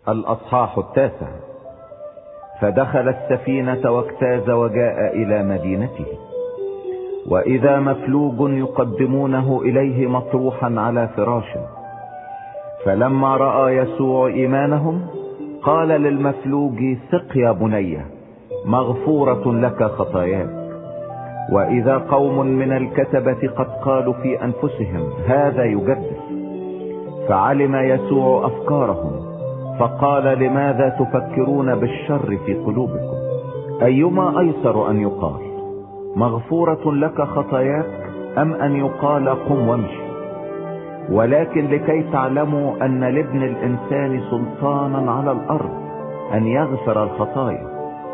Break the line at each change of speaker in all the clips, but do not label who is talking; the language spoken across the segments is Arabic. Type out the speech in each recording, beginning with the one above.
الأصحاح 9. فدخل السفينة واجتاز وجاء إلى مدينته، وإذا مفلوج يقدمونه إليه مطروحا على فراش. فلما رأى يسوع إيمانهم قال للمفلوج: ثق يا بني، مغفورة لك خطاياك. وإذا قوم من الكتبة قد قالوا في أنفسهم: هذا يجدف. فعلم يسوع أفكارهم فقال: لماذا تفكرون بالشر في قلوبكم؟ أيما أيسر أن يقال: مغفورة لك خطاياك، أم أن يقال: قم وامشي؟ ولكن لكي تعلموا أن لابن الإنسان سلطانا على الأرض أن يغفر الخطايا.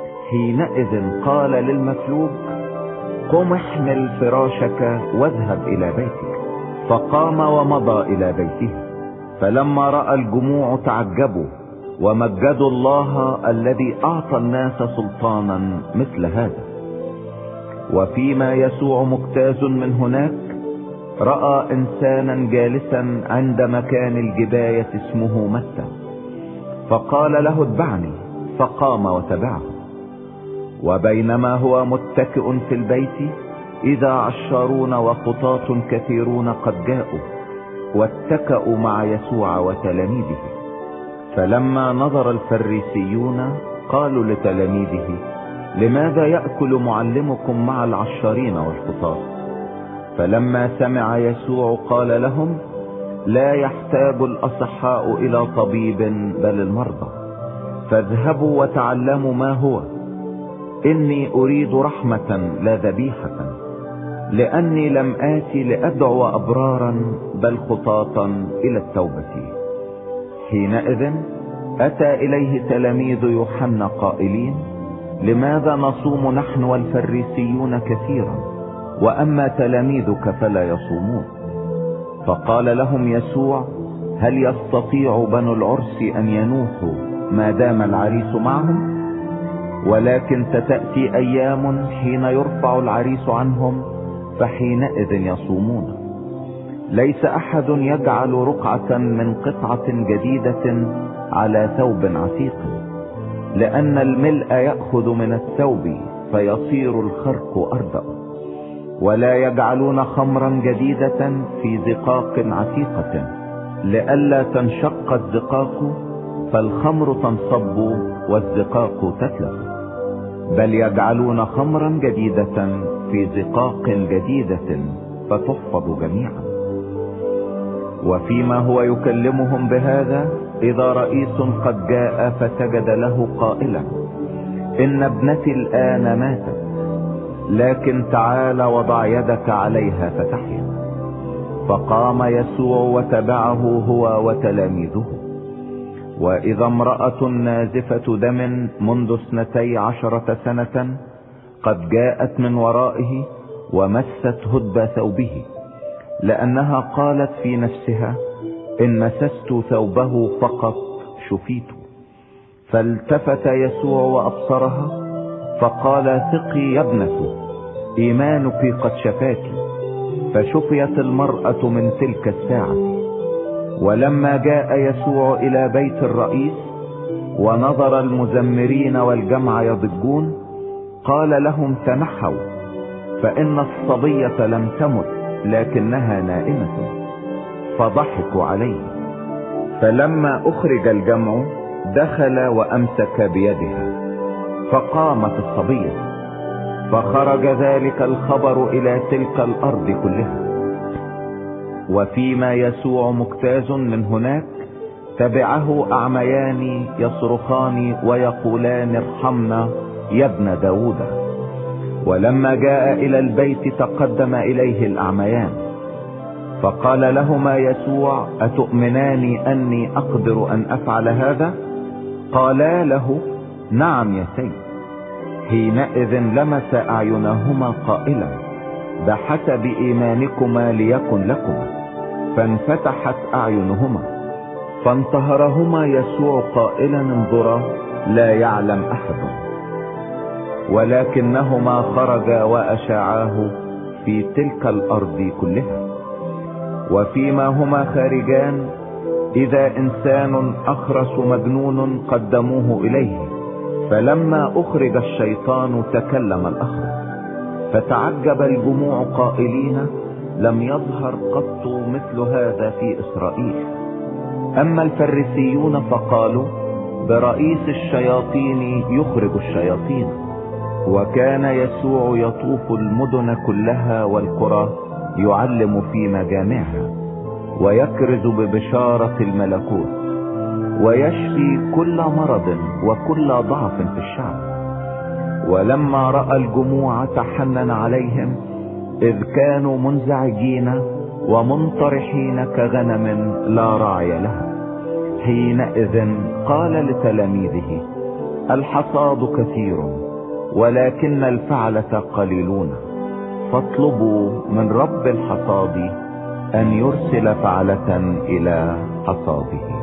حينئذ قال للمفلوج: قم احمل فراشك واذهب إلى بيتك. فقام ومضى إلى بيته. فلما رأى الجموع تعجبوا ومجدوا الله الذي أعطى الناس سلطانا مثل هذا. وفيما يسوع مجتاز من هناك رأى إنسانا جالسا عند مكان الجباية اسمه متى، فقال له: اتبعني. فقام وتبعه. وبينما هو متكئ في البيت إذا عشارون وخطاة كثيرون قد جاءوا واتكأوا مع يسوع وتلاميذه. فلما نظر الفريسيون قالوا لتلاميذه: لماذا يأكل معلمكم مع العشارين والخطاة؟ فلما سمع يسوع قال لهم: لا يحتاج الأصحاء إلى طبيب بل المرضى. فاذهبوا وتعلموا ما هو. إني أريد رحمة لا ذبيحة، لأني لم آتي لأدعو أبرارا بل خطاة إلى التوبة. حينئذ أتى إليه تلاميذ يوحنا قائلين: لماذا نصوم نحن والفريسيون كثيرا، وأما تلاميذك فلا يصومون؟ فقال لهم يسوع: هل يستطيع بنو العرس أن ينوحوا ما دام العريس معهم؟ ولكن ستأتي أيام حين يرفع العريس عنهم، فحينئذ يصومون. ليس أحد يجعل رقعة من قطعة جديدة على ثوب عتيق، لأن الملء يأخذ من الثوب فيصير الخرق أردأ. ولا يجعلون خمرا جديدة في زقاق عتيقة، لئلا تنشق الزقاق فالخمر تنصب والزقاق تتلف، بل يجعلون خمرا جديدة في زقاق جديدة فتحفظ جميعا. وفيما هو يكلمهم بهذا إذا رئيس قد جاء فسجد له قائلا: إن ابنتي الآن ماتت، لكن تعال وضع يدك عليها فتحيا. فقام يسوع وتبعه هو وتلاميذه. وإذا امرأة نازفة دم منذ 12 سنة قد جاءت من ورائه ومست هدب ثوبه، لأنها قالت في نفسها: إن مسست ثوبه فقط شفيت. فالتفت يسوع وأبصرها فقال: ثقي يا ابنة، إيمانك قد شفاك. فشفيت المرأة من تلك الساعة. ولما جاء يسوع إلى بيت الرئيس ونظر المزمرين والجمع يضجون قال لهم: تنحوا، فإن الصبية لم تمت لكنها نائمة. فضحكوا عليه. فلما أخرج الجمع دخل وأمسك بيدها فقامت الصبية. فخرج ذلك الخبر إلى تلك الأرض كلها. وفيما يسوع مجتاز من هناك تبعه أعميان يصرخان ويقولان: ارحمنا يا ابن داود. ولما جاء إلى البيت تقدم إليه الأعميان فقال لهما يسوع: أتؤمنان أني أقدر أن أفعل هذا؟ قالا له: نعم يا سيد. حينئذ لمس أعينهما قائلا: بحسب إيمانكما ليكن لكما. فانفتحت أعينهما فانتهرهما يسوع قائلا: انظرا، لا يعلم أحد. ولكنهما خرجا وأشاعاه في تلك الأرض كلها. وفيما هما خارجان إذا إنسان أخرس مجنون قدموه إليه، فلما أخرج الشيطان تكلم الأخرس، فتعجب الجموع قائلين: لم يظهر قط مثل هذا في إسرائيل. أما الفريسيون فقالوا: برئيس الشياطين يخرج الشياطين. وكان يسوع يطوف المدن كلها والقرى يعلم في مجامعها، ويكرز ببشارة الملكوت، ويشفي كل مرض وكل ضعف في الشعب. ولما رأى الجموع تحنن عليهم، إذ كانوا منزعجين ومنطرحين كغنم لا راعي لها. حينئذ قال لتلاميذه: الحصاد كثير ولكن الفعلة قليلون، فاطلبوا من رب الحصاد أن يرسل فعلة إلى حصاده.